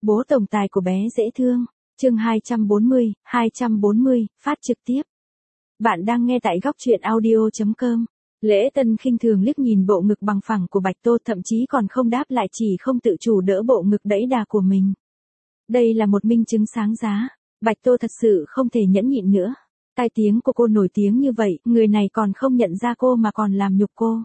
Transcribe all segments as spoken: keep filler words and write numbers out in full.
Bố tổng tài của bé dễ thương. Chương hai trăm bốn mươi, hai trăm bốn mươi, phát trực tiếp. Bạn đang nghe tại góc truyện audio chấm com. Lễ Tân khinh thường liếc nhìn bộ ngực bằng phẳng của Bạch Tô, thậm chí còn không đáp lại, chỉ không tự chủ đỡ bộ ngực đẫy đà của mình. Đây là một minh chứng sáng giá. Bạch Tô thật sự không thể nhẫn nhịn nữa. Tai tiếng của cô nổi tiếng như vậy, người này còn không nhận ra cô mà còn làm nhục cô.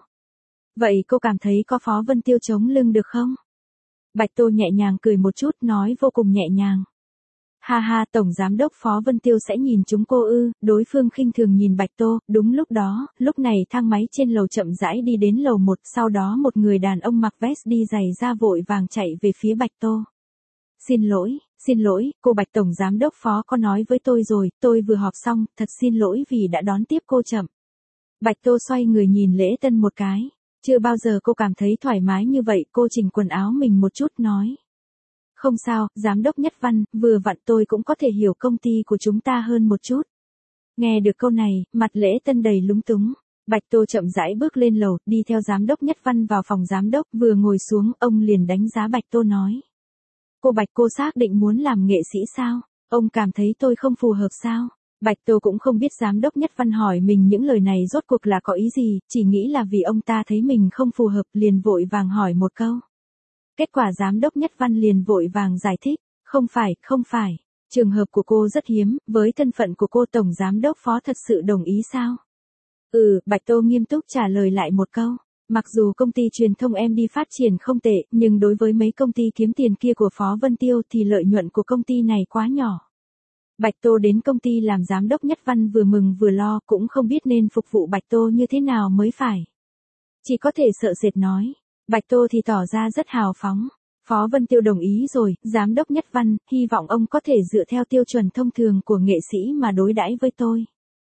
Vậy cô cảm thấy có Phó Vân Tiêu chống lưng được không? Bạch Tô nhẹ nhàng cười một chút, nói vô cùng nhẹ nhàng. Ha ha, Tổng Giám đốc Phó Vân Tiêu sẽ nhìn chúng cô ư? Đối phương khinh thường nhìn Bạch Tô. Đúng lúc đó, lúc này thang máy trên lầu chậm rãi đi đến lầu một, sau đó một người đàn ông mặc vest đi giày da vội vàng chạy về phía Bạch Tô. Xin lỗi, xin lỗi, cô Bạch Tổng Giám đốc Phó có nói với tôi rồi, tôi vừa họp xong, thật xin lỗi vì đã đón tiếp cô chậm. Bạch Tô xoay người nhìn Lễ Tân một cái. Chưa bao giờ cô cảm thấy thoải mái như vậy, cô chỉnh quần áo mình một chút nói. Không sao, Giám đốc Nhất Văn, vừa vặn tôi cũng có thể hiểu công ty của chúng ta hơn một chút. Nghe được câu này, mặt Lễ Tân đầy lúng túng. Bạch Tô chậm rãi bước lên lầu, đi theo Giám đốc Nhất Văn vào phòng giám đốc, vừa ngồi xuống, ông liền đánh giá Bạch Tô nói. Cô Bạch, cô xác định muốn làm nghệ sĩ sao? Ông cảm thấy tôi không phù hợp sao? Bạch Tô cũng không biết Giám đốc Nhất Văn hỏi mình những lời này rốt cuộc là có ý gì, chỉ nghĩ là vì ông ta thấy mình không phù hợp liền vội vàng hỏi một câu. Kết quả Giám đốc Nhất Văn liền vội vàng giải thích, không phải, không phải, trường hợp của cô rất hiếm, với thân phận của cô Tổng Giám đốc Phó thật sự đồng ý sao? Ừ, Bạch Tô nghiêm túc trả lời lại một câu. Mặc dù công ty truyền thông em đi phát triển không tệ, nhưng đối với mấy công ty kiếm tiền kia của Phó Vân Tiêu thì lợi nhuận của công ty này quá nhỏ. Bạch Tô đến công ty làm giám đốc Nhất Văn vừa mừng vừa lo, cũng không biết nên phục vụ Bạch Tô như thế nào mới phải. Chỉ có thể sợ sệt nói. Bạch Tô thì tỏ ra rất hào phóng. Phó Vân Tiêu đồng ý rồi, giám đốc Nhất Văn, hy vọng ông có thể dựa theo tiêu chuẩn thông thường của nghệ sĩ mà đối đãi với tôi.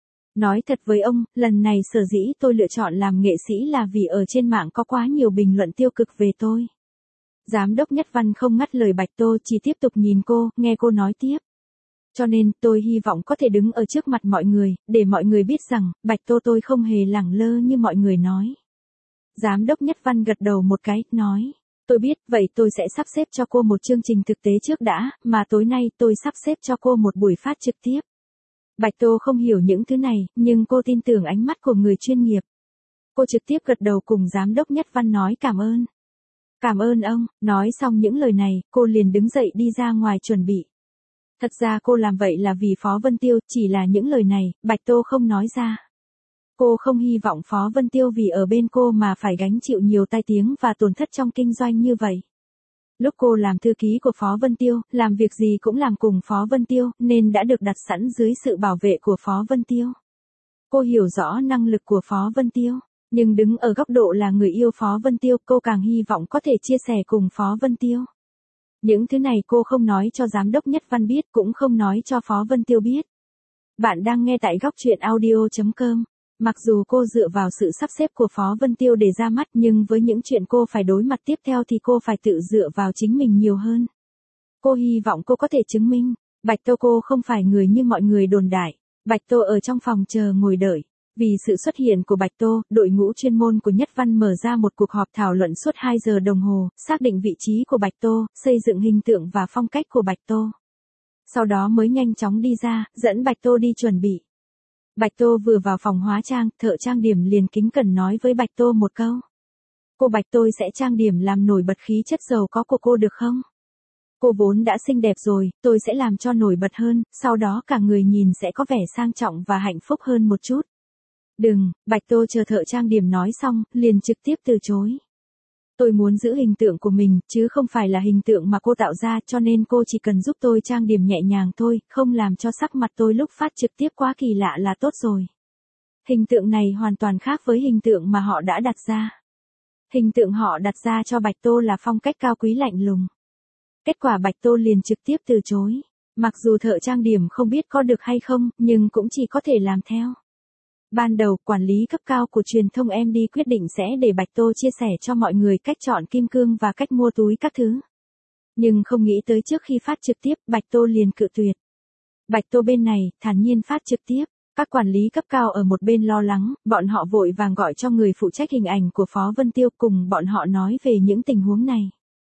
Nói thật với ông, lần này sở dĩ tôi lựa chọn làm nghệ sĩ là vì ở trên mạng có quá nhiều bình luận tiêu cực về tôi. Giám đốc Nhất Văn không ngắt lời Bạch Tô, chỉ tiếp tục nhìn cô, nghe cô nói tiếp. Cho nên, tôi hy vọng có thể đứng ở trước mặt mọi người, để mọi người biết rằng, Bạch Tô tôi không hề lẳng lơ như mọi người nói. Giám đốc Nhất Văn gật đầu một cái, nói. Tôi biết, vậy tôi sẽ sắp xếp cho cô một chương trình thực tế trước đã, mà tối nay tôi sắp xếp cho cô một buổi phát trực tiếp. Bạch Tô không hiểu những thứ này, nhưng cô tin tưởng ánh mắt của người chuyên nghiệp. Cô trực tiếp gật đầu cùng Giám đốc Nhất Văn nói cảm ơn. Cảm ơn ông, nói xong những lời này, cô liền đứng dậy đi ra ngoài chuẩn bị. Thật ra cô làm vậy là vì Phó Vân Tiêu, chỉ là những lời này, Bạch Tô không nói ra. Cô không hy vọng Phó Vân Tiêu vì ở bên cô mà phải gánh chịu nhiều tai tiếng và tổn thất trong kinh doanh như vậy. Lúc cô làm thư ký của Phó Vân Tiêu, làm việc gì cũng làm cùng Phó Vân Tiêu, nên đã được đặt sẵn dưới sự bảo vệ của Phó Vân Tiêu. Cô hiểu rõ năng lực của Phó Vân Tiêu, nhưng đứng ở góc độ là người yêu Phó Vân Tiêu, cô càng hy vọng có thể chia sẻ cùng Phó Vân Tiêu. Những thứ này cô không nói cho Giám đốc Nhất Văn biết, cũng không nói cho Phó Vân Tiêu biết. Bạn đang nghe tại góc truyện audio chấm com. Mặc dù cô dựa vào sự sắp xếp của Phó Vân Tiêu để ra mắt, nhưng với những chuyện cô phải đối mặt tiếp theo thì cô phải tự dựa vào chính mình nhiều hơn. Cô hy vọng cô có thể chứng minh, Bạch Tô cô không phải người như mọi người đồn đại. Bạch Tô ở trong phòng chờ ngồi đợi. Vì sự xuất hiện của Bạch Tô, đội ngũ chuyên môn của Nhất Văn mở ra một cuộc họp thảo luận suốt hai giờ đồng hồ, xác định vị trí của Bạch Tô, xây dựng hình tượng và phong cách của Bạch Tô. Sau đó mới nhanh chóng đi ra, dẫn Bạch Tô đi chuẩn bị. Bạch Tô vừa vào phòng hóa trang, thợ trang điểm liền kính cẩn nói với Bạch Tô một câu. Cô Bạch, tôi sẽ trang điểm làm nổi bật khí chất giàu có của cô được không? Cô vốn đã xinh đẹp rồi, tôi sẽ làm cho nổi bật hơn, sau đó cả người nhìn sẽ có vẻ sang trọng và hạnh phúc hơn một chút. Đừng, Bạch Tô chờ thợ trang điểm nói xong, liền trực tiếp từ chối. Tôi muốn giữ hình tượng của mình, chứ không phải là hình tượng mà cô tạo ra, cho nên cô chỉ cần giúp tôi trang điểm nhẹ nhàng thôi, không làm cho sắc mặt tôi lúc phát trực tiếp quá kỳ lạ là tốt rồi. Hình tượng này hoàn toàn khác với hình tượng mà họ đã đặt ra. Hình tượng họ đặt ra cho Bạch Tô là phong cách cao quý lạnh lùng. Kết quả Bạch Tô liền trực tiếp từ chối. Mặc dù thợ trang điểm không biết có được hay không, nhưng cũng chỉ có thể làm theo. Ban đầu, quản lý cấp cao của truyền thông em đi quyết định sẽ để Bạch Tô chia sẻ cho mọi người cách chọn kim cương và cách mua túi các thứ. Nhưng không nghĩ tới trước khi phát trực tiếp, Bạch Tô liền cự tuyệt. Bạch Tô bên này, thản nhiên phát trực tiếp. Các quản lý cấp cao ở một bên lo lắng, bọn họ vội vàng gọi cho người phụ trách hình ảnh của Phó Vân Tiêu cùng bọn họ nói về những tình huống này.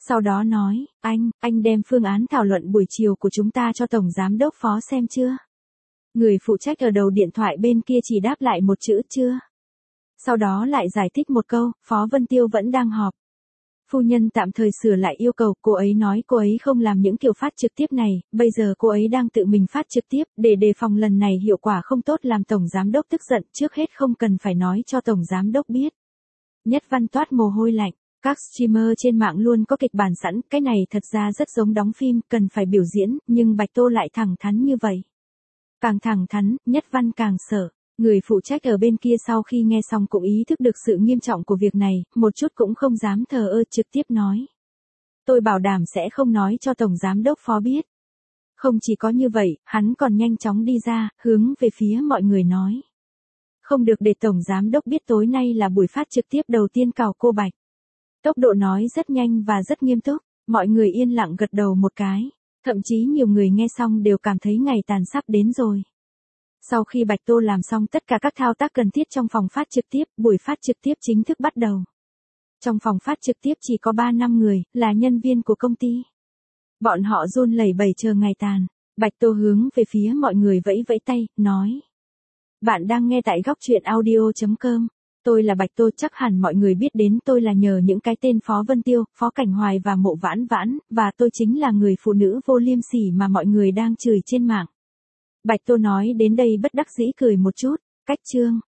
Sau đó nói, anh, anh đem phương án thảo luận buổi chiều của chúng ta cho Tổng Giám đốc Phó xem chưa? Người phụ trách ở đầu điện thoại bên kia chỉ đáp lại một chữ chưa. Sau đó lại giải thích một câu, Phó Vân Tiêu vẫn đang họp. Phu nhân tạm thời sửa lại yêu cầu, cô ấy nói cô ấy không làm những kiểu phát trực tiếp này, bây giờ cô ấy đang tự mình phát trực tiếp, để đề phòng lần này hiệu quả không tốt làm Tổng Giám đốc tức giận, trước hết không cần phải nói cho Tổng Giám đốc biết. Nhất Văn toát mồ hôi lạnh, các streamer trên mạng luôn có kịch bản sẵn, cái này thật ra rất giống đóng phim, cần phải biểu diễn, nhưng Bạch Tô lại thẳng thắn như vậy. Càng thẳng thắn, Nhất Văn càng sợ. Người phụ trách ở bên kia sau khi nghe xong cũng ý thức được sự nghiêm trọng của việc này, một chút cũng không dám thờ ơ trực tiếp nói. Tôi bảo đảm sẽ không nói cho Tổng Giám đốc Phó biết. Không chỉ có như vậy, hắn còn nhanh chóng đi ra, hướng về phía mọi người nói. Không được để Tổng Giám đốc biết tối nay là buổi phát trực tiếp đầu tiên cào cô Bạch. Tốc độ nói rất nhanh và rất nghiêm túc, mọi người yên lặng gật đầu một cái, thậm chí nhiều người nghe xong đều cảm thấy ngày tàn sắp đến rồi. Sau khi Bạch Tô làm xong tất cả các thao tác cần thiết trong phòng phát trực tiếp, buổi phát trực tiếp chính thức bắt đầu. Trong phòng phát trực tiếp chỉ có ba năm người, là nhân viên của công ty. Bọn họ run lẩy bẩy chờ ngày tàn. Bạch Tô hướng về phía mọi người vẫy vẫy tay, nói. Bạn đang nghe tại góc truyện audio chấm com. Tôi là Bạch Tô, chắc hẳn mọi người biết đến tôi là nhờ những cái tên Phó Vân Tiêu, Phó Cảnh Hoài và Mộ Vãn Vãn, và tôi chính là người phụ nữ vô liêm sỉ mà mọi người đang chửi trên mạng. Bạch Tô nói đến đây bất đắc dĩ cười một chút, cách chương.